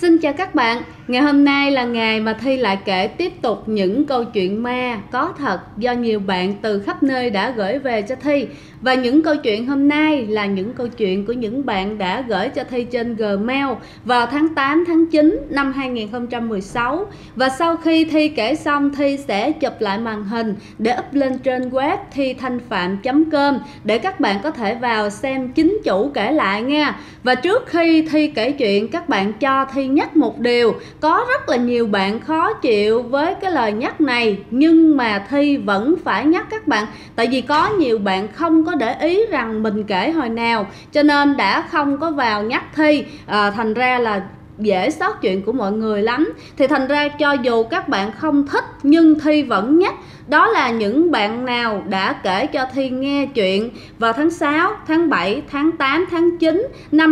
Xin chào các bạn, ngày hôm nay là ngày mà Thi lại kể tiếp tục những câu chuyện ma có thật do nhiều bạn từ khắp nơi đã gửi về cho Thi. Và những câu chuyện hôm nay là những câu chuyện của những bạn đã gửi cho Thi trên Gmail vào tháng 8, tháng 9 năm 2016. Và sau khi Thi kể xong, Thi sẽ chụp lại màn hình để up lên trên web thithanhpham.com để các bạn có thể vào xem chính chủ kể lại nha. Và trước khi Thi kể chuyện, các bạn cho Thi nhắc một điều. Có rất là nhiều bạn khó chịu với cái lời nhắc này, nhưng mà Thi vẫn phải nhắc các bạn. Tại vì có nhiều bạn không có để ý rằng mình kể hồi nào, cho nên đã không có vào nhắc Thi. Thành ra là dễ sót chuyện của mọi người lắm. Thì thành ra cho dù các bạn không thích nhưng Thi vẫn nhắc. Đó là những bạn nào đã kể cho Thi nghe chuyện vào tháng 6, tháng 7, tháng 8, tháng 9 năm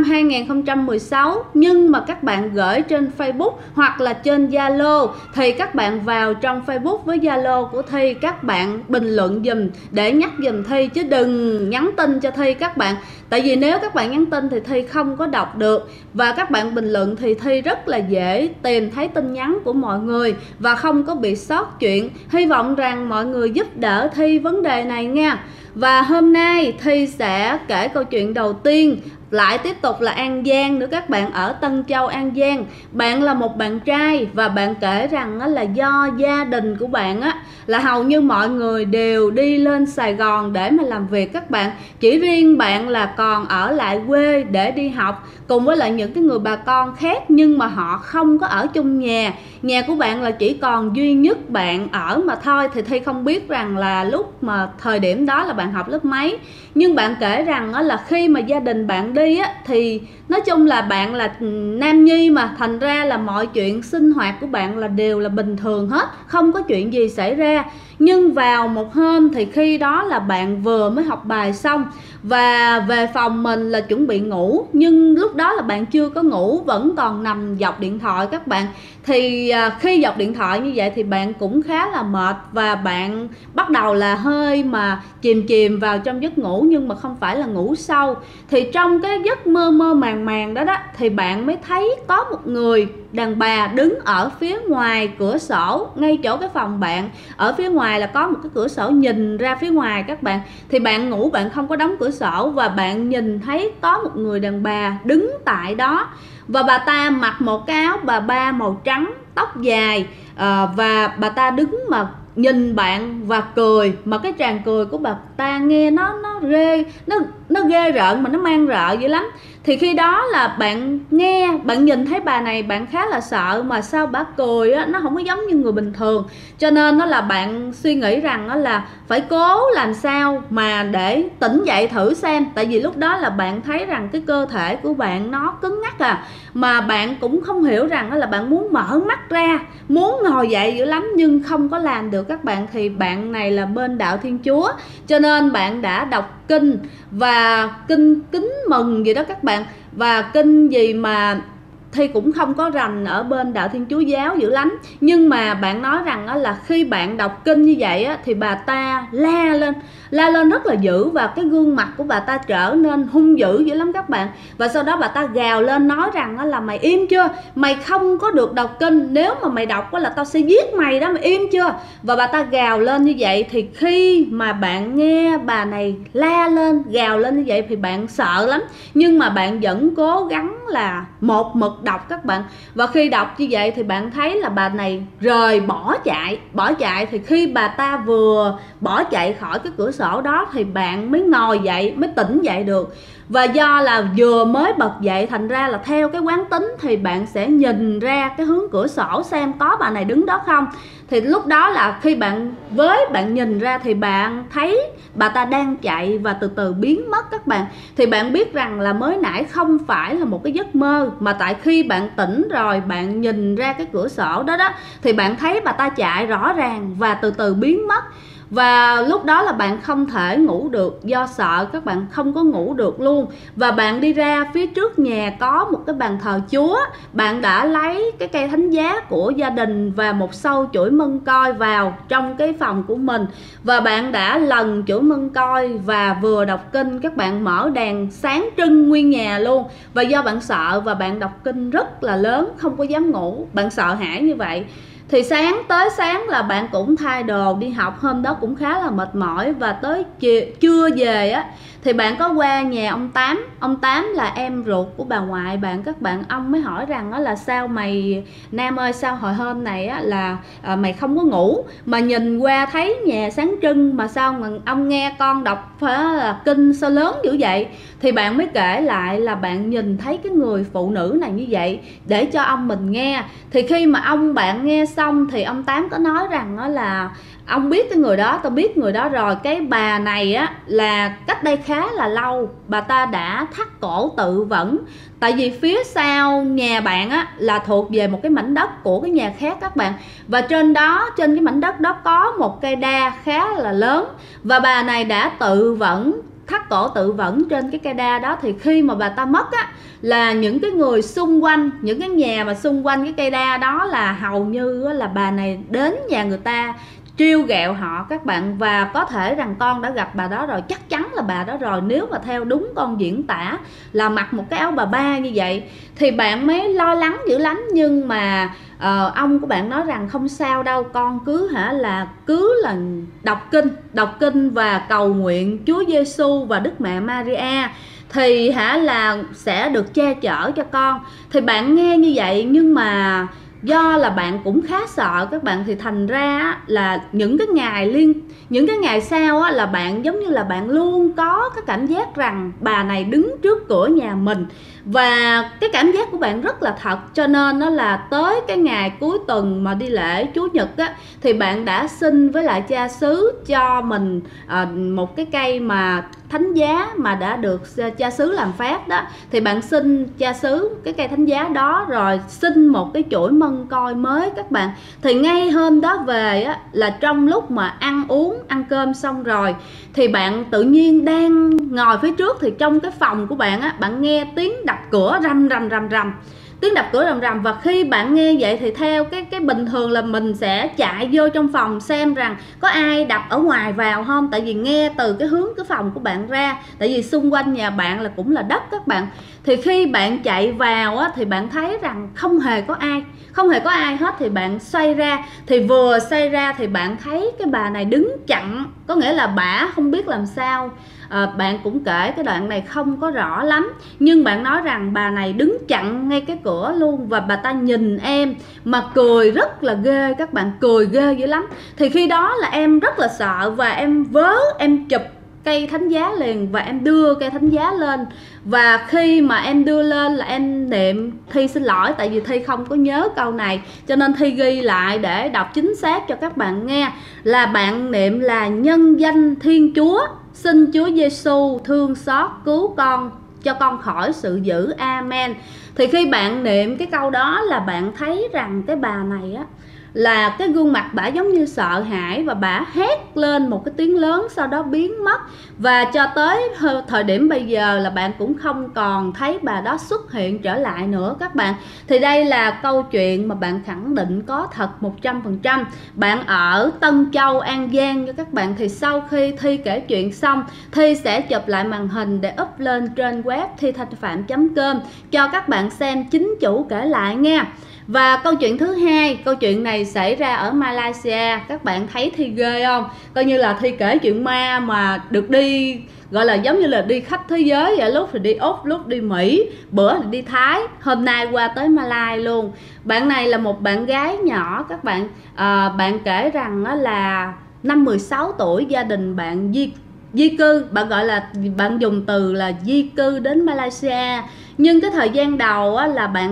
2016, nhưng mà các bạn gửi trên Facebook hoặc là trên Zalo, thì các bạn vào trong Facebook với Zalo của Thi, các bạn bình luận dùm để nhắc dùm Thi, chứ đừng nhắn tin cho Thi các bạn. Tại vì nếu các bạn nhắn tin thì Thi không có đọc được, và các bạn bình luận thì Thi rất là dễ tìm thấy tin nhắn của mọi người và không có bị sót chuyện. Hy vọng rằng mọi người giúp đỡ Thi vấn đề này nha. Và hôm nay Thi sẽ kể câu chuyện đầu tiên, lại tiếp tục là An Giang nữa các bạn, ở Tân Châu, An Giang. Bạn là một bạn trai và bạn kể rằng là do gia đình của bạn là hầu như mọi người đều đi lên Sài Gòn để mà làm việc các bạn. Chỉ riêng bạn là còn ở lại quê để đi học cùng với lại những cái người bà con khác, nhưng mà họ không có ở chung nhà. Nhà của bạn là chỉ còn duy nhất bạn ở mà thôi. Thì Thi không biết rằng là lúc mà thời điểm đó là bạn học lớp mấy, nhưng bạn kể rằng là khi mà gia đình bạn đi thì nói chung là bạn là nam nhi mà, thành ra là mọi chuyện sinh hoạt của bạn là đều là bình thường hết, không có chuyện gì xảy ra. Nhưng vào một hôm thì khi đó là bạn vừa mới học bài xong và về phòng mình là chuẩn bị ngủ, nhưng lúc đó là bạn chưa có ngủ, vẫn còn nằm dọc điện thoại các bạn. Thì khi dọc điện thoại như vậy thì bạn cũng khá là mệt và bạn bắt đầu là hơi mà chìm vào trong giấc ngủ, nhưng mà không phải là ngủ sâu. Thì trong cái giấc mơ màng màng đó thì bạn mới thấy có một người đàn bà đứng ở phía ngoài cửa sổ, ngay chỗ cái phòng bạn. Ở phía ngoài là có một cái cửa sổ nhìn ra phía ngoài các bạn. Thì bạn ngủ, bạn không có đóng cửa sổ và bạn nhìn thấy có một người đàn bà đứng tại đó. Và bà ta mặc một cái áo bà ba màu trắng, tóc dài, và bà ta đứng mà nhìn bạn và cười, mà cái tràng cười của bà ta nghe nó ghê rợn, mà nó mang rợ dữ lắm. Thì khi đó là bạn nghe, bạn nhìn thấy bà này bạn khá là sợ, mà sao bà cười nó không có giống như người bình thường. Cho nên nó là bạn suy nghĩ rằng là phải cố làm sao mà để tỉnh dậy thử xem. Tại vì lúc đó là bạn thấy rằng cái cơ thể của bạn nó cứng ngắc mà bạn cũng không hiểu rằng là bạn muốn mở mắt ra, muốn ngồi dậy dữ lắm nhưng không có làm được các bạn. Thì bạn này là bên đạo Thiên Chúa, cho nên bạn đã đọc kinh và kinh kính mừng gì đó các bạn. Và kinh gì mà Thi cũng không có rành ở bên đạo Thiên Chúa giáo dữ lắm, nhưng mà bạn nói rằng là khi bạn đọc kinh như vậy thì bà ta la lên rất là dữ, và cái gương mặt của bà ta trở nên hung dữ dữ lắm các bạn. Và sau đó bà ta gào lên nói rằng là mày im chưa, mày không có được đọc kinh, nếu mà mày đọc là tao sẽ giết mày đó, mày im chưa. Và bà ta gào lên như vậy. Thì khi mà bạn nghe bà này la lên, gào lên như vậy thì bạn sợ lắm, nhưng mà bạn vẫn cố gắng là một mực đọc các bạn. Và khi đọc như vậy thì bạn thấy là bà này bỏ chạy. Thì khi bà ta vừa bỏ chạy khỏi cái cửa sổ đó thì bạn mới ngồi dậy, mới tỉnh dậy được. Và do là vừa mới bật dậy, thành ra là theo cái quán tính thì bạn sẽ nhìn ra cái hướng cửa sổ xem có bà này đứng đó không. Thì lúc đó là khi bạn nhìn ra thì bạn thấy bà ta đang chạy và từ từ biến mất các bạn. Thì bạn biết rằng là mới nãy không phải là một cái giấc mơ, mà tại khi bạn tỉnh rồi bạn nhìn ra cái cửa sổ đó thì bạn thấy bà ta chạy rõ ràng và từ từ biến mất. Và lúc đó là bạn không thể ngủ được, do sợ các bạn không có ngủ được luôn. Và bạn đi ra phía trước nhà có một cái bàn thờ Chúa, bạn đã lấy cái cây thánh giá của gia đình và một sâu chuỗi mân côi vào trong cái phòng của mình, và bạn đã lần chuỗi mân côi và vừa đọc kinh. Các bạn mở đèn sáng trưng nguyên nhà luôn, và do bạn sợ và bạn đọc kinh rất là lớn, không có dám ngủ, bạn sợ hãi như vậy. Thì sáng tới sáng là bạn cũng thay đồ đi học, hôm đó cũng khá là mệt mỏi. Và tới trưa về á thì bạn có qua nhà ông Tám. Ông Tám là em ruột của bà ngoại bạn các bạn. Ông mới hỏi rằng đó là sao mày Nam ơi, sao hồi hôm này á là mày không có ngủ mà nhìn qua thấy nhà sáng trưng, mà sao mà ông nghe con đọc phải là kinh sao lớn dữ vậy. Thì bạn mới kể lại là bạn nhìn thấy cái người phụ nữ này như vậy để cho ông mình nghe. Thì khi mà ông bạn nghe xong thì ông Tám có nói rằng đó là ông biết cái người đó, tao biết người đó rồi. Cái bà này á là cách đây khá là lâu bà ta đã thắt cổ tự vẫn. Tại vì phía sau nhà bạn á là thuộc về một cái mảnh đất của cái nhà khác các bạn. Và trên đó, trên cái mảnh đất đó có một cây đa khá là lớn. Và bà này đã tự vẫn, thắt cổ tự vẫn trên cái cây đa đó. Thì khi mà bà ta mất á là những cái người xung quanh, những cái nhà mà xung quanh cái cây đa đó là hầu như là bà này đến nhà người ta trêu ghẹo họ các bạn. Và có thể rằng con đã gặp bà đó rồi, chắc chắn là bà đó rồi, nếu mà theo đúng con diễn tả là mặc một cái áo bà ba như vậy. Thì bạn mới lo lắng dữ lắm, nhưng mà ông của bạn nói rằng không sao đâu con, cứ là đọc kinh và cầu nguyện Chúa Giêsu và Đức Mẹ Maria thì là sẽ được che chở cho con. Thì bạn nghe như vậy, nhưng mà do là bạn cũng khá sợ các bạn, thì thành ra là những cái ngày sau á, là bạn giống như là bạn luôn có cái cảm giác rằng bà này đứng trước cửa nhà mình. Và cái cảm giác của bạn rất là thật, cho nên nó là tới cái ngày cuối tuần mà đi lễ Chúa Nhật á, thì bạn đã xin với lại cha xứ cho mình một cái cây mà thánh giá mà đã được cha xứ làm phép đó. Thì bạn xin cha xứ cái cây thánh giá đó, rồi xin một cái chuỗi mân côi mới các bạn. Thì ngay hôm đó về á, là trong lúc mà ăn cơm xong rồi, thì bạn tự nhiên đang ngồi phía trước, thì trong cái phòng của bạn á, bạn nghe tiếng đập cửa rầm rầm, tiếng đập cửa rầm rầm. Và khi bạn nghe vậy thì theo cái bình thường là mình sẽ chạy vô trong phòng xem rằng có ai đập ở ngoài vào không, tại vì nghe từ cái hướng cái phòng của bạn ra, tại vì xung quanh nhà bạn là cũng là đất các bạn. Thì khi bạn chạy vào á, thì bạn thấy rằng không hề có ai hết. Thì bạn xoay ra, thì vừa xoay ra thì bạn thấy cái bà này đứng chặn, có nghĩa là bả không biết làm sao. Bạn cũng kể cái đoạn này không có rõ lắm, nhưng bạn nói rằng bà này đứng chặn ngay cái cửa luôn, và bà ta nhìn em mà cười rất là ghê các bạn, cười ghê dữ lắm. Thì khi đó là em rất là sợ, và em chụp cây thánh giá liền, và em đưa cây thánh giá lên. Và khi mà em đưa lên là em niệm, Thi xin lỗi tại vì Thi không có nhớ câu này, cho nên Thi ghi lại để đọc chính xác cho các bạn nghe. Là bạn niệm là nhân danh Thiên Chúa, xin Chúa Giêsu thương xót cứu con, cho con khỏi sự dữ, amen. Thì khi bạn niệm cái câu đó là bạn thấy rằng cái bà này á, là cái gương mặt bả giống như sợ hãi, và bả hét lên một cái tiếng lớn, sau đó biến mất. Và cho tới thời điểm bây giờ là bạn cũng không còn thấy bà đó xuất hiện trở lại nữa các bạn. Thì đây là câu chuyện mà bạn khẳng định có thật 100%. Bạn ở Tân Châu, An Giang nha các bạn. Thì sau khi Thi kể chuyện xong, Thi sẽ chụp lại màn hình để up lên trên web thithanhpham.com cho các bạn xem chính chủ kể lại nha. Và câu chuyện thứ hai, câu chuyện này xảy ra ở Malaysia. Các bạn thấy Thi ghê không? Coi như là Thi kể chuyện ma mà được đi, gọi là giống như là đi khắp thế giới vậy. Lúc thì đi Úc, lúc đi Mỹ, bữa thì đi Thái, hôm nay qua tới Malai luôn. Bạn này là một bạn gái nhỏ các bạn. Bạn kể rằng là năm 16 tuổi gia đình bạn di cư, bạn gọi là, bạn dùng từ là di cư đến Malaysia. Nhưng cái thời gian đầu á, là bạn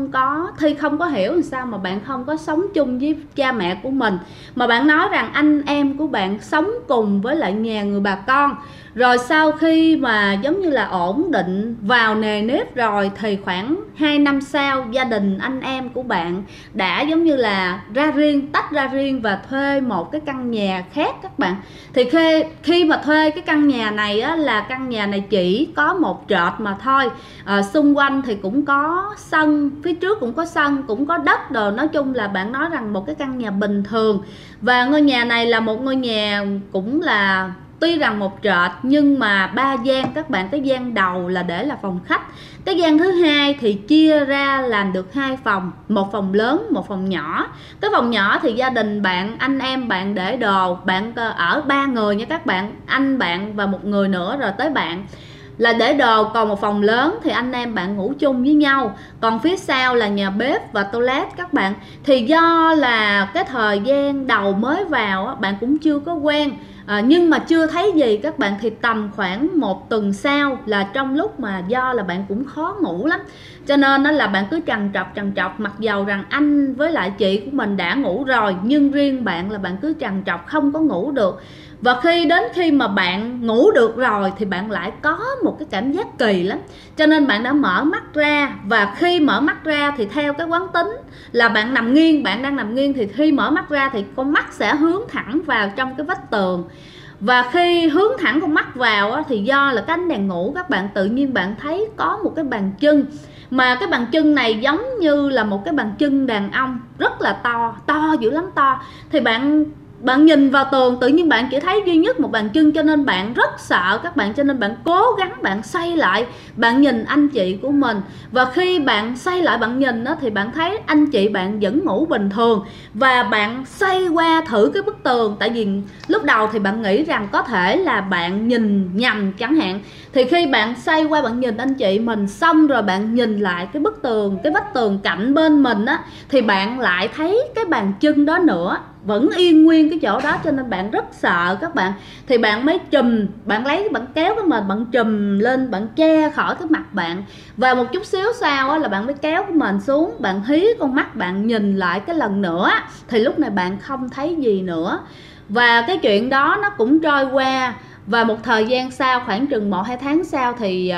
Thi không có hiểu làm sao mà bạn không có sống chung với cha mẹ của mình, mà bạn nói rằng anh em của bạn sống cùng với lại nhà người bà con. Rồi sau khi mà giống như là ổn định vào nề nếp rồi thì khoảng 2 năm sau, gia đình anh em của bạn đã giống như là tách ra riêng và thuê một cái căn nhà khác các bạn. Thì khi mà thuê cái căn nhà này á, là căn nhà này chỉ có một trệt mà thôi. Xung quanh thì cũng có sân, phía trước cũng có sân, cũng có đất đồ. Nói chung là bạn nói rằng một cái căn nhà bình thường. Và ngôi nhà này là một ngôi nhà cũng là tuy rằng một trệt nhưng mà 3 gian các bạn. Cái gian đầu là để là phòng khách, cái gian thứ hai thì chia ra làm được 2 phòng, một phòng lớn, một phòng nhỏ. Cái phòng nhỏ thì gia đình bạn, anh em bạn để đồ, bạn ở 3 người nha các bạn, anh bạn và một người nữa rồi tới bạn là để đồ. Còn một phòng lớn thì anh em bạn ngủ chung với nhau, còn phía sau là nhà bếp và toilet các bạn. Thì do là cái thời gian đầu mới vào bạn cũng chưa có quen, nhưng mà chưa thấy gì các bạn, thì tầm khoảng 1 tuần sau là trong lúc mà do là bạn cũng khó ngủ lắm, cho nên đó là bạn cứ trằn trọc, mặc dầu rằng anh với lại chị của mình đã ngủ rồi, nhưng riêng bạn là bạn cứ trằn trọc không có ngủ được. Và khi mà bạn ngủ được rồi thì bạn lại có một cái cảm giác kỳ lắm, cho nên bạn đã mở mắt ra. Và khi mở mắt ra thì theo cái quán tính là bạn đang nằm nghiêng, thì khi mở mắt ra thì con mắt sẽ hướng thẳng vào trong cái vách tường. Và khi hướng thẳng con mắt vào á, thì do là cái ánh đèn ngủ các bạn, tự nhiên bạn thấy có một cái bàn chân, mà cái bàn chân này giống như là một cái bàn chân đàn ông, rất là to dữ lắm, to. Thì bạn nhìn vào tường, tự nhiên bạn chỉ thấy duy nhất một bàn chân, cho nên bạn rất sợ các bạn, cho nên bạn cố gắng bạn xoay lại, bạn nhìn anh chị của mình. Và khi bạn xoay lại bạn nhìn đó, thì bạn thấy anh chị bạn vẫn ngủ bình thường. Và bạn xoay qua thử cái bức tường, tại vì lúc đầu thì bạn nghĩ rằng có thể là bạn nhìn nhầm chẳng hạn. Thì khi bạn xoay qua bạn nhìn anh chị mình xong rồi bạn nhìn lại cái bức tường, cái vách tường cạnh bên mình á, thì bạn lại thấy cái bàn chân đó nữa, vẫn yên nguyên cái chỗ đó, cho nên bạn rất sợ các bạn. Thì bạn mới bạn kéo cái mền bạn trùm lên, bạn che khỏi cái mặt bạn. Và một chút xíu sau á, là bạn mới kéo cái mền xuống, bạn hí con mắt bạn nhìn lại cái lần nữa, thì lúc này bạn không thấy gì nữa. Và cái chuyện đó nó cũng trôi qua. Và một thời gian sau, khoảng chừng 1-2 tháng sau thì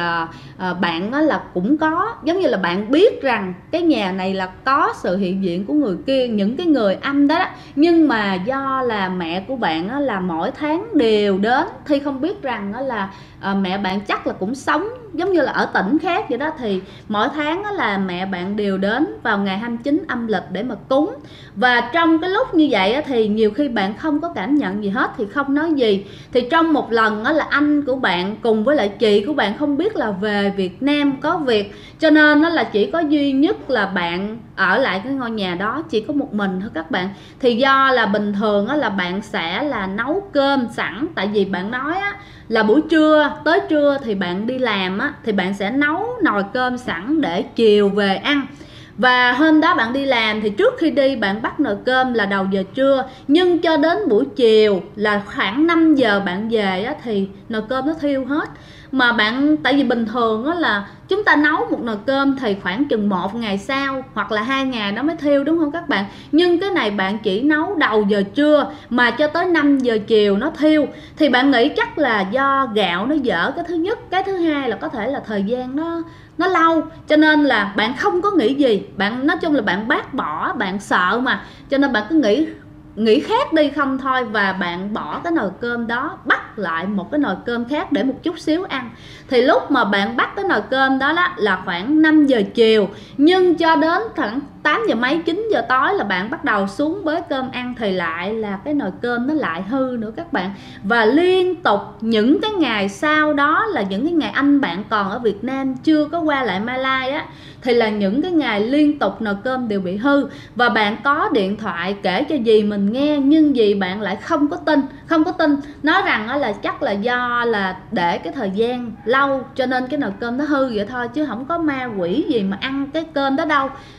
bạn là cũng có giống như là bạn biết rằng cái nhà này là có sự hiện diện của người kia, những cái người âm đó. Nhưng mà do là mẹ của bạn là mỗi tháng đều đến, thì không biết rằng là mẹ bạn chắc là cũng sống giống như là ở tỉnh khác vậy đó, thì mỗi tháng là mẹ bạn đều đến vào ngày 29 âm lịch để mà cúng. Và trong cái lúc như vậy thì nhiều khi bạn không có cảm nhận gì hết, thì không nói gì. Thì trong một lần là anh của bạn cùng với lại chị của bạn không biết là về Việt Nam có việc, cho nên là chỉ có duy nhất là bạn ở lại cái ngôi nhà đó, chỉ có một mình thôi các bạn. Thì do là bình thường là bạn sẽ là nấu cơm sẵn, tại vì bạn nói là buổi trưa tới trưa thì bạn đi làm thì bạn sẽ nấu nồi cơm sẵn để chiều về ăn. Và hôm đó bạn đi làm thì trước khi đi bạn bắt nồi cơm là đầu giờ trưa, nhưng cho đến buổi chiều là khoảng 5 giờ bạn về thì nồi cơm nó thiêu hết. Mà bạn, tại vì bình thường là chúng ta nấu một nồi cơm thì khoảng chừng 1 ngày sau hoặc là 2 ngày nó mới thiêu, đúng không các bạn? Nhưng cái này bạn chỉ nấu đầu giờ trưa mà cho tới 5 giờ chiều nó thiêu. Thì bạn nghĩ chắc là do gạo nó dở, cái thứ nhất. Cái thứ hai là có thể là thời gian nó lâu, cho nên là bạn không có nghĩ gì. Bạn nói chung là bạn bác bỏ, bạn sợ mà, cho nên bạn cứ nghĩ khác đi không thôi. Và bạn bỏ cái nồi cơm đó, bắt lại một cái nồi cơm khác để một chút xíu ăn. Thì lúc mà bạn bắt cái nồi cơm đó là khoảng 5 giờ chiều, nhưng cho đến khoảng 8 giờ mấy 9 giờ tối là bạn bắt đầu xuống bới cơm ăn, thì lại là cái nồi cơm nó lại hư nữa các bạn. Và liên tục những cái ngày sau đó là những cái ngày anh bạn còn ở Việt Nam chưa có qua lại Malai thì là những cái ngày liên tục nồi cơm đều bị hư. Và bạn có điện thoại kể cho dì mình nghe, nhưng dì bạn lại không có tin, nói rằng là chắc là do là để cái thời gian lâu cho nên cái nồi cơm nó hư vậy thôi, chứ không có ma quỷ gì mà ăn cái cơm đó đâu.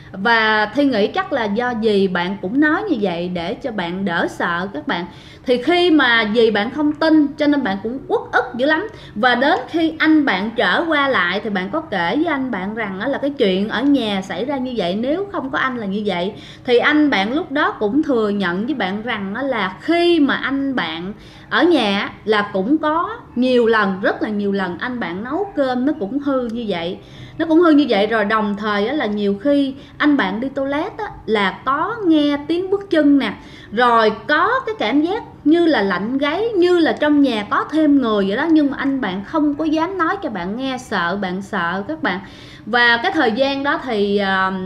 Và Thi nghĩ chắc là do dì bạn cũng nói như vậy để cho bạn đỡ sợ các bạn. Thì khi mà dì bạn không tin cho nên bạn cũng uất ức dữ lắm. Và đến khi anh bạn trở qua lại thì bạn có kể với anh bạn rằng là cái chuyện ở nhà xảy ra như vậy, nếu không có anh là như vậy. Thì anh bạn lúc đó cũng thừa nhận với bạn rằng là khi mà anh bạn ở nhà là cũng có nhiều lần, rất là nhiều lần anh bạn nấu cơm nó cũng hư như vậy. Nó cũng hư như vậy rồi đồng thời là nhiều khi anh bạn đi toilet là có nghe tiếng bước chân nè, rồi có cái cảm giác như là lạnh gáy, như là trong nhà có thêm người vậy đó. Nhưng mà anh bạn không có dám nói cho bạn nghe, sợ bạn sợ các bạn. Và cái thời gian đó thì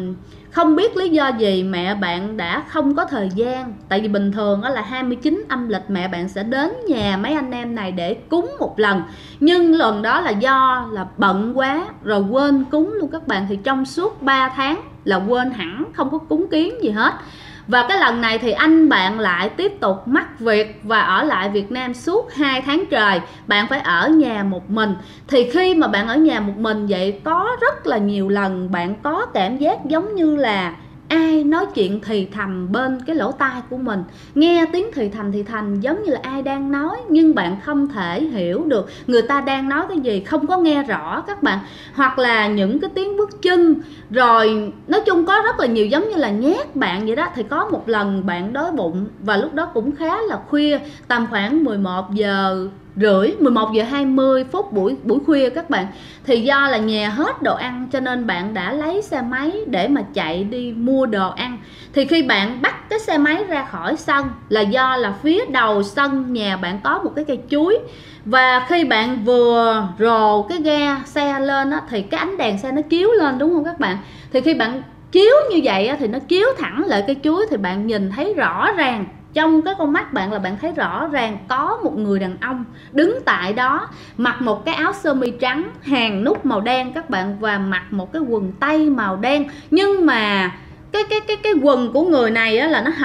không biết lý do gì mẹ bạn đã không có thời gian. Tại vì bình thường là 29 âm lịch mẹ bạn sẽ đến nhà mấy anh em này để cúng một lần. Nhưng lần đó là do là bận quá rồi quên cúng luôn các bạn. Thì trong suốt 3 tháng là quên hẳn, không có cúng kiến gì hết. Và cái lần này thì anh bạn lại tiếp tục mắc việc và ở lại Việt Nam suốt 2 tháng trời. Bạn phải ở nhà một mình. Thì khi mà bạn ở nhà một mình vậy, có rất là nhiều lần bạn có cảm giác giống như là ai nói chuyện thì thầm bên cái lỗ tai của mình. Nghe tiếng thì thầm giống như là ai đang nói, nhưng bạn không thể hiểu được người ta đang nói cái gì, không có nghe rõ các bạn. Hoặc là những cái tiếng bước chân, rồi nói chung có rất là nhiều giống như là nhát bạn vậy đó. Thì có một lần bạn đói bụng và lúc đó cũng khá là khuya, tầm khoảng 11 giờ rưỡi, 11 giờ 20 phút buổi khuya các bạn. Thì do là nhà hết đồ ăn cho nên bạn đã lấy xe máy để mà chạy đi mua đồ ăn. Thì khi bạn bắt cái xe máy ra khỏi sân là do là phía đầu sân nhà bạn có một cái cây chuối. Và khi bạn vừa rồ cái ga xe lên thì cái ánh đèn xe nó chiếu lên, đúng không các bạn? Thì khi bạn chiếu như vậy thì nó chiếu thẳng lại cây chuối thì bạn nhìn thấy rõ ràng, trong cái con mắt bạn là bạn thấy rõ ràng có một người đàn ông đứng tại đó, mặc một cái áo sơ mi trắng hàng nút màu đen các bạn, và mặc một cái quần tây màu đen. Nhưng mà cái quần của người này là nó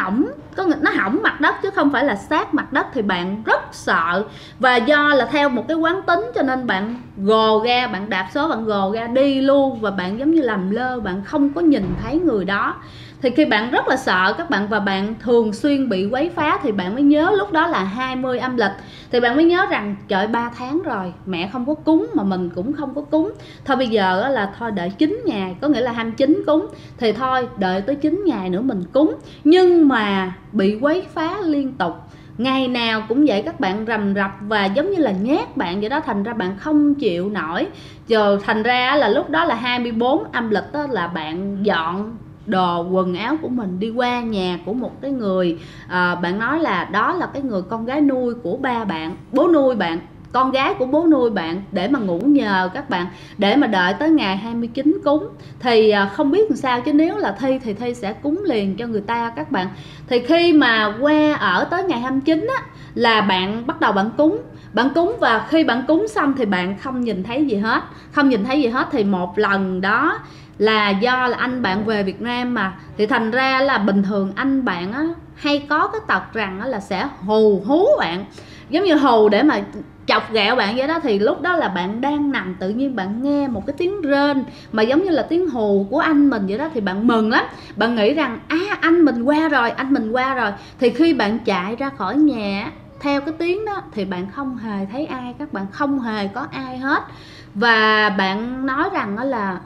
hỏng mặt đất chứ không phải là sát mặt đất. Thì bạn rất sợ, và do là theo một cái quán tính cho nên bạn gồ ga, bạn đạp số, bạn gồ ga đi luôn. Và bạn giống như làm lơ, bạn không có nhìn thấy người đó. Thì khi bạn rất là sợ các bạn, và bạn thường xuyên bị quấy phá, thì bạn mới nhớ lúc đó là 20 âm lịch. Thì bạn mới nhớ rằng trời, 3 tháng rồi mẹ không có cúng mà mình cũng không có cúng. Thôi bây giờ là thôi đợi 9 ngày, có nghĩa là 29 cúng. Thì thôi đợi tới 9 ngày nữa mình cúng. Nhưng mà bị quấy phá liên tục, ngày nào cũng vậy các bạn, rầm rập và giống như là nhát bạn vậy đó. Thành ra bạn không chịu nổi. Giờ thành ra là lúc đó là 24 âm lịch đó, là bạn dọn đồ quần áo của mình đi qua nhà của một cái người, bạn nói là đó là cái người con gái nuôi của ba bạn, bố nuôi bạn, con gái của bố nuôi bạn, để mà ngủ nhờ các bạn, để mà đợi tới ngày 29 cúng. Thì không biết làm sao, chứ nếu là Thi thì Thi sẽ cúng liền cho người ta các bạn. Thì khi mà qua ở tới ngày 29 là bạn bắt đầu bạn cúng. Và khi bạn cúng xong thì bạn không nhìn thấy gì hết. Thì một lần đó là do là anh bạn về Việt Nam mà, thì thành ra là bình thường anh bạn hay có cái tật rằng là sẽ hù hú bạn, giống như hù để mà chọc ghẹo bạn vậy đó. Thì lúc đó là bạn đang nằm, tự nhiên bạn nghe một cái tiếng rên mà giống như là tiếng hù của anh mình vậy đó. Thì bạn mừng lắm, bạn nghĩ rằng anh mình qua rồi. Thì khi bạn chạy ra khỏi nhà theo cái tiếng đó thì bạn không hề thấy ai các bạn, không hề có ai hết. Và bạn nói rằng là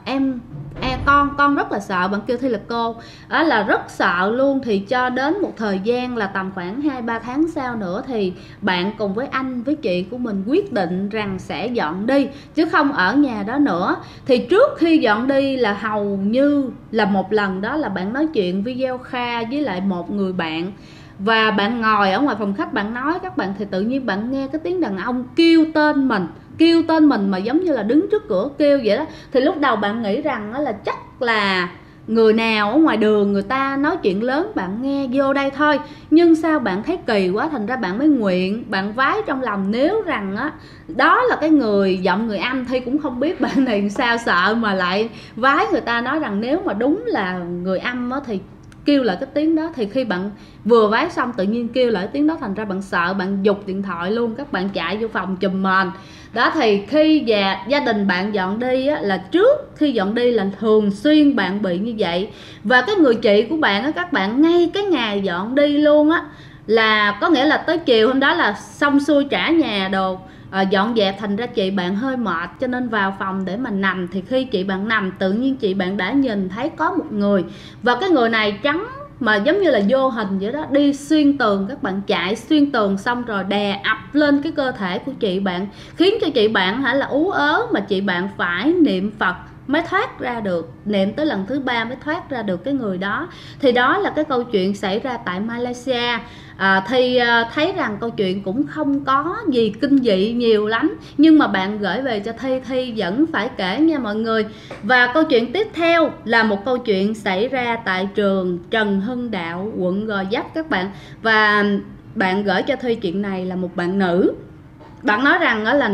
con rất là sợ, bạn kêu Thi là cô là rất sợ luôn. Thì cho đến một thời gian là tầm khoảng 2-3 tháng sau nữa thì bạn cùng với anh với chị của mình quyết định rằng sẽ dọn đi chứ không ở nhà đó nữa. Thì trước khi dọn đi là hầu như là một lần đó là bạn nói chuyện video kha với lại một người bạn, và bạn ngồi ở ngoài phòng khách, bạn nói các bạn, thì tự nhiên bạn nghe cái tiếng đàn ông kêu tên mình mà giống như là đứng trước cửa kêu vậy đó. Thì lúc đầu bạn nghĩ rằng là chắc là người nào ở ngoài đường người ta nói chuyện lớn, bạn nghe vô đây thôi. Nhưng sao bạn thấy kỳ quá, thành ra bạn mới nguyện, bạn vái trong lòng nếu rằng đó là cái người giọng người âm. Thì cũng không biết bạn này sao sợ mà lại vái người ta, nói rằng nếu mà đúng là người âm thì kêu lại cái tiếng đó. Thì khi bạn vừa vái xong tự nhiên kêu lại tiếng đó, thành ra bạn sợ, bạn giục điện thoại luôn, các bạn chạy vô phòng chùm mền đó. Thì khi gia đình bạn dọn đi á, là trước khi dọn đi là thường xuyên bạn bị như vậy. Và cái người chị của bạn á, các bạn ngay cái ngày dọn đi luôn á, là có nghĩa là tới chiều hôm đó là xong xuôi trả nhà đồ, dọn dẹp, thành ra chị bạn hơi mệt cho nên vào phòng để mà nằm. Thì khi chị bạn nằm, tự nhiên chị bạn đã nhìn thấy có một người, và cái người này trắng mà giống như là vô hình vậy đó, đi xuyên tường. Các bạn chạy xuyên tường xong rồi đè ập lên cái cơ thể của chị bạn, khiến cho chị bạn là ú ớ, mà chị bạn phải niệm Phật mới thoát ra được, niệm tới lần thứ 3 mới thoát ra được cái người đó. Thì đó là cái câu chuyện xảy ra tại Malaysia. Thì thấy rằng câu chuyện cũng không có gì kinh dị nhiều lắm, nhưng mà bạn gửi về cho Thi vẫn phải kể nha mọi người. Và câu chuyện tiếp theo là một câu chuyện xảy ra tại trường Trần Hưng Đạo, quận Gò Vấp các bạn. Và bạn gửi cho Thi chuyện này là một bạn nữ. Bạn nói rằng là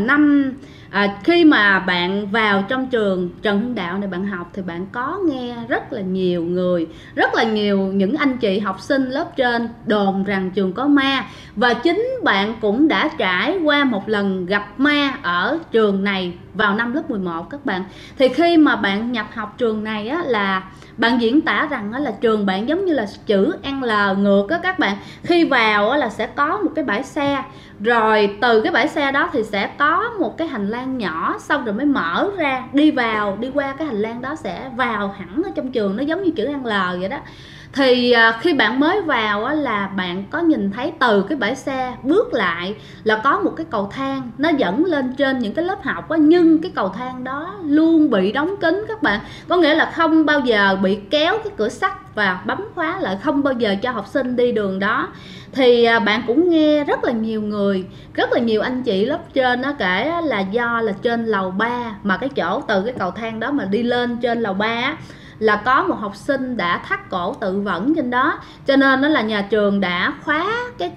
khi mà bạn vào trong trường Trần Hưng Đạo này bạn học, thì bạn có nghe rất là nhiều người, rất là nhiều những anh chị học sinh lớp trên đồn rằng trường có ma. Và chính bạn cũng đã trải qua một lần gặp ma ở trường này vào năm lớp 11 các bạn. Thì khi mà bạn nhập học trường này á, là bạn diễn tả rằng là trường bạn giống như là chữ L ngược á các bạn. Khi vào là sẽ có một cái bãi xe, rồi từ cái bãi xe đó thì sẽ có một cái hành lang nhỏ, xong rồi mới mở ra, đi qua cái hành lang đó sẽ vào hẳn ở trong trường, nó giống như chữ L vậy đó. Thì khi bạn mới vào là bạn có nhìn thấy từ cái bãi xe bước lại là có một cái cầu thang nó dẫn lên trên những cái lớp học á, nhưng cái cầu thang đó luôn bị đóng kín các bạn. Có nghĩa là không bao giờ bị kéo cái cửa sắt và bấm khóa lại, không bao giờ cho học sinh đi đường đó. Thì bạn cũng nghe rất là nhiều người, rất là nhiều anh chị lớp trên nó kể là do là trên lầu 3, mà cái chỗ từ cái cầu thang đó mà đi lên trên lầu 3 là có một học sinh đã thắt cổ tự vẫn trên đó, cho nên đó là nhà trường đã khóa cái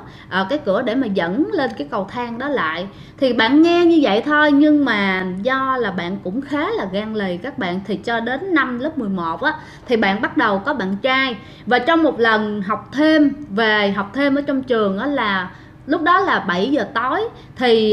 cửa để mà dẫn lên cái cầu thang đó lại. Thì bạn nghe như vậy thôi, nhưng mà do là bạn cũng khá là gan lì các bạn, thì cho đến năm lớp 11 á, thì bạn bắt đầu có bạn trai. Và trong một lần học thêm ở trong trường á, là lúc đó là 7 giờ tối, thì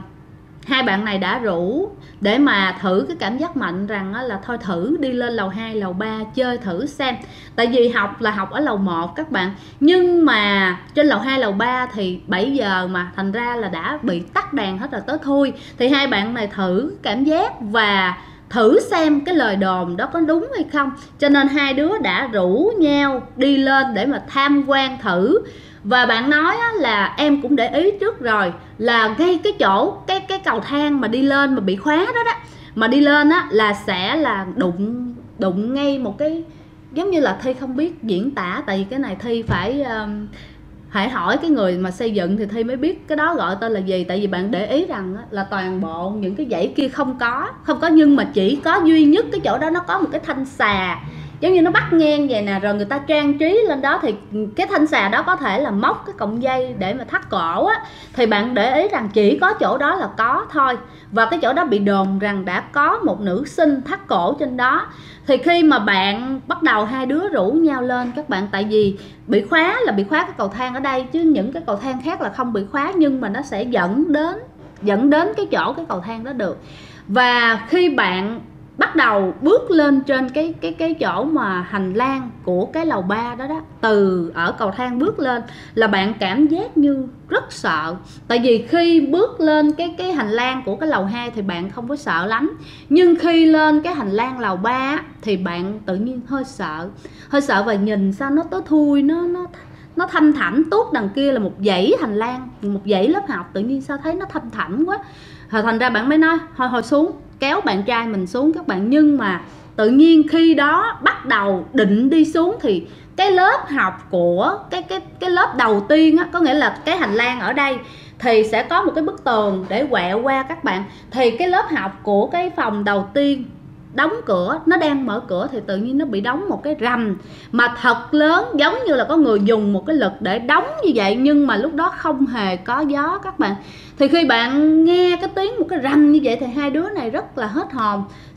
hai bạn này đã rủ để mà thử cái cảm giác mạnh rằng là thôi thử đi lên lầu 2, lầu 3 chơi thử xem. Tại vì học ở lầu 1 các bạn, nhưng mà trên lầu 2, lầu 3 thì 7 giờ mà, thành ra là đã bị tắt đèn hết rồi tới thui. Thì hai bạn này thử cảm giác và thử xem cái lời đồn đó có đúng hay không, cho nên hai đứa đã rủ nhau đi lên để mà tham quan thử. Và bạn nói là em cũng để ý trước rồi, là ngay cái chỗ cái cầu thang mà đi lên mà bị khóa đó mà đi lên là sẽ là đụng ngay một cái, giống như là Thi không biết diễn tả, tại vì cái này Thi phải hỏi cái người mà xây dựng thì Thi mới biết cái đó gọi tên là gì. Tại vì bạn để ý rằng là toàn bộ những cái dãy kia không có, nhưng mà chỉ có duy nhất cái chỗ đó nó có một cái thanh xà, giống như nó bắt ngang vậy nè, rồi người ta trang trí lên đó. Thì cái thanh xà đó có thể là móc cái cọng dây để mà thắt cổ á. Thì bạn để ý rằng chỉ có chỗ đó là có thôi. Và cái chỗ đó bị đồn rằng đã có một nữ sinh thắt cổ trên đó. Thì khi mà bạn bắt đầu hai đứa rủ nhau lên các bạn, tại vì bị khóa cái cầu thang ở đây, chứ những cái cầu thang khác là không bị khóa, nhưng mà nó sẽ dẫn đến cái chỗ cái cầu thang đó được. Và khi bạn bắt đầu bước lên trên cái chỗ mà hành lang của cái lầu 3 đó, từ ở cầu thang bước lên là bạn cảm giác như rất sợ. Tại vì khi bước lên cái hành lang của cái lầu 2 thì bạn không có sợ lắm, nhưng khi lên cái hành lang lầu 3 thì bạn tự nhiên hơi sợ và nhìn sao nó tối thui, nó thăm thẳm. Tuốt đằng kia là một dãy hành lang, một dãy lớp học, tự nhiên sao thấy nó thăm thẳm quá. Thành ra bạn mới nói thôi xuống, kéo bạn trai mình xuống các bạn. Nhưng mà tự nhiên khi đó bắt đầu định đi xuống thì cái lớp học của cái lớp đầu tiên á, có nghĩa là cái hành lang ở đây thì sẽ có một cái bức tường để quẹo qua các bạn. Thì cái lớp học của cái phòng đầu tiên đóng cửa, nó đang mở cửa thì tự nhiên nó bị đóng một cái rầm mà thật lớn, giống như là có người dùng một cái lực để đóng như vậy, nhưng mà lúc đó không hề có gió các bạn. Thì khi bạn nghe cái tiếng một cái rầm như vậy thì hai đứa này rất là hết hồn,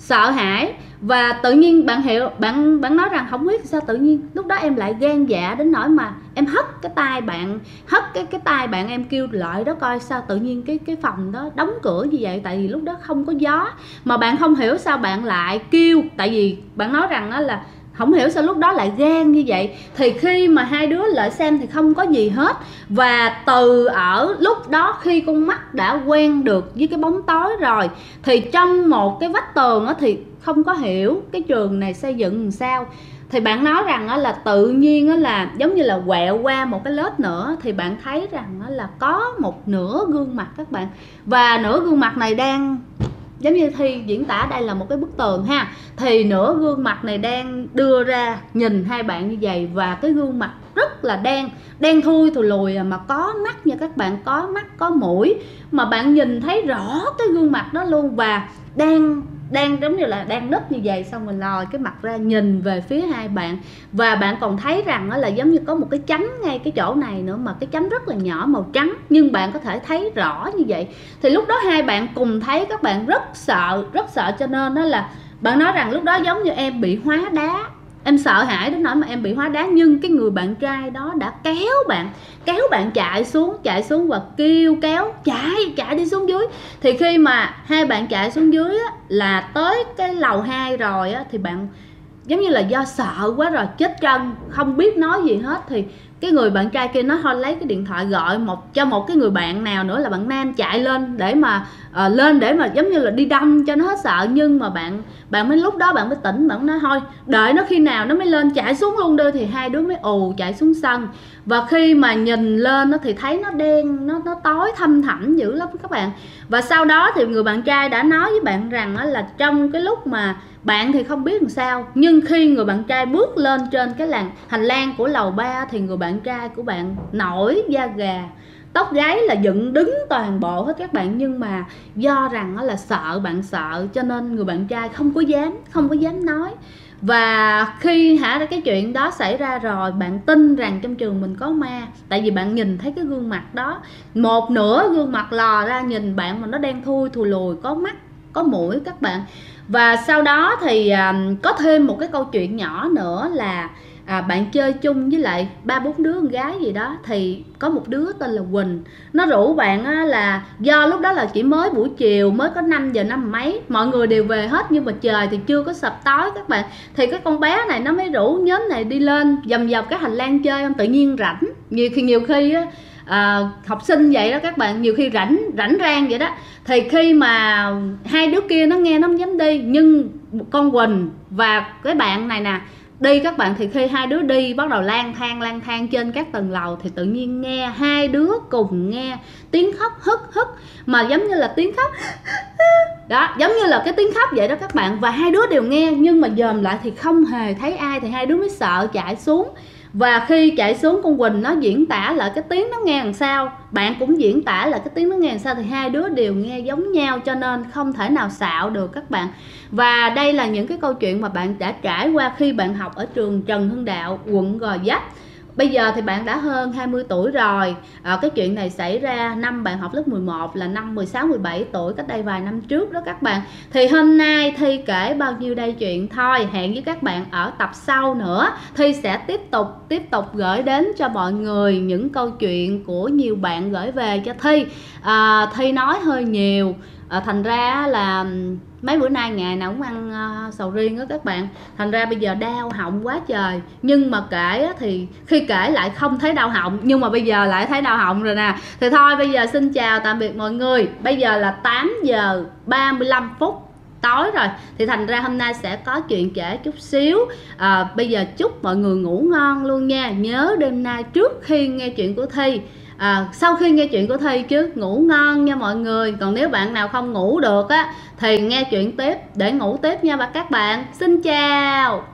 sợ hãi. Và tự nhiên bạn hiểu, bạn nói rằng không biết sao tự nhiên lúc đó em lại gan dạ đến nỗi mà em hất cái tay bạn, hất cái tay bạn, em kêu lại đó coi sao tự nhiên cái phòng đó đóng cửa như vậy. Tại vì lúc đó không có gió, mà bạn không hiểu sao bạn lại kêu, tại vì bạn nói rằng đó là không hiểu sao lúc đó lại gan như vậy. Thì khi mà hai đứa lại xem thì không có gì hết. Và từ ở lúc đó khi con mắt đã quen được với cái bóng tối rồi, thì trong một cái vách tường đó thì không có hiểu cái trường này xây dựng làm sao. Thì bạn nói rằng là tự nhiên là giống như là quẹo qua một cái lớp nữa, thì bạn thấy rằng là có một nửa gương mặt các bạn. Và nửa gương mặt này đang giống như Thi diễn tả, đây là một cái bức tường ha, thì nửa gương mặt này đang đưa ra nhìn hai bạn như vậy. Và cái gương mặt rất là đen thui thùi lùi, mà có mắt nha các bạn, có mắt có mũi, mà bạn nhìn thấy rõ cái gương mặt đó luôn. Và đang giống như là đang núp như vậy, xong rồi lòi cái mặt ra nhìn về phía hai bạn. Và bạn còn thấy rằng là giống như có một cái chấm ngay cái chỗ này nữa, mà cái chấm rất là nhỏ màu trắng, nhưng bạn có thể thấy rõ như vậy. Thì lúc đó hai bạn cùng thấy, các bạn rất sợ cho nên đó là bạn nói rằng lúc đó giống như em bị hóa đá, em sợ hãi đến nỗi mà em bị hóa đá. Nhưng cái người bạn trai đó đã kéo bạn chạy xuống và kêu kéo chạy đi xuống dưới. Thì khi mà hai bạn chạy xuống dưới á, là tới cái lầu 2 rồi á, thì bạn giống như là do sợ quá rồi, chết chân không biết nói gì hết. Thì cái người bạn trai kia nó thôi lấy cái điện thoại gọi cho một cái người bạn nào nữa là bạn nam chạy lên để mà giống như là đi đâm cho nó hết sợ. Nhưng mà bạn mới lúc đó bạn mới tỉnh, bạn nói thôi đợi nó khi nào nó mới lên chạy xuống luôn đưa. Thì hai đứa mới chạy xuống sân. Và khi mà nhìn lên thì thấy nó đen, nó tối thăm thẳm dữ lắm các bạn. Và sau đó thì người bạn trai đã nói với bạn rằng là trong cái lúc mà bạn thì không biết làm sao, nhưng khi người bạn trai bước lên trên cái hành lang của lầu 3 thì người bạn trai của bạn nổi da gà, tóc gáy là dựng đứng toàn bộ hết các bạn. Nhưng mà do rằng là bạn sợ cho nên người bạn trai không có dám nói. Và khi cái chuyện đó xảy ra rồi, bạn tin rằng trong trường mình có ma, tại vì bạn nhìn thấy cái gương mặt đó, một nửa gương mặt lò ra nhìn bạn mà nó đen thui thùi lùi, có mắt có mũi các bạn. Và sau đó thì có thêm một cái câu chuyện nhỏ nữa là bạn chơi chung với lại 3-4 đứa con gái gì đó. Thì có một đứa tên là Quỳnh, nó rủ bạn là do lúc đó là chỉ mới buổi chiều, mới có 5 giờ 5 mấy, mọi người đều về hết nhưng mà trời thì chưa có sập tối các bạn. Thì cái con bé này nó mới rủ nhóm này đi lên vòng vòng cái hành lang chơi. Tự nhiên rảnh, nhiều khi học sinh vậy đó các bạn, nhiều khi rảnh rang vậy đó. Thì khi mà hai đứa kia nó nghe nó không dám đi, nhưng con Quỳnh và cái bạn này nè đi các bạn. Thì khi hai đứa đi bắt đầu lang thang trên các tầng lầu, thì tự nhiên nghe hai đứa cùng nghe tiếng khóc hức mà giống như là tiếng khóc đó, giống như là cái tiếng khóc vậy đó các bạn. Và hai đứa đều nghe, nhưng mà dòm lại thì không hề thấy ai. Thì hai đứa mới sợ chạy xuống. Và khi chạy xuống, con Quỳnh nó diễn tả lại cái tiếng nó nghe làm sao, bạn cũng diễn tả lại cái tiếng nó nghe làm sao, thì hai đứa đều nghe giống nhau, cho nên không thể nào xạo được các bạn. Và đây là những cái câu chuyện mà bạn đã trải qua khi bạn học ở trường Trần Hưng Đạo, quận Gò Vấp. Bây giờ thì bạn đã hơn 20 tuổi rồi. Cái chuyện này xảy ra năm bạn học lớp 11 là năm 16-17 tuổi, cách đây vài năm trước đó các bạn. Thì hôm nay Thi kể bao nhiêu đây chuyện thôi. Hẹn với các bạn ở tập sau nữa. Thi sẽ tiếp tục gửi đến cho mọi người những câu chuyện của nhiều bạn gửi về cho Thi. Thi nói hơi nhiều, thành ra là mấy bữa nay ngày nào cũng ăn sầu riêng đó các bạn. Thành ra bây giờ đau họng quá trời. Nhưng mà kể thì khi kể lại không thấy đau họng, nhưng mà bây giờ lại thấy đau họng rồi nè. Thì thôi bây giờ xin chào tạm biệt mọi người. Bây giờ là 8 giờ 35 phút tối rồi, thì thành ra hôm nay sẽ có chuyện kể chút xíu. Bây giờ chúc mọi người ngủ ngon luôn nha. Nhớ đêm nay trước khi nghe chuyện của Thi, sau khi nghe chuyện của Thi chứ, ngủ ngon nha mọi người. Còn nếu bạn nào không ngủ được á thì nghe chuyện tiếp để ngủ tiếp nha các bạn. Xin chào.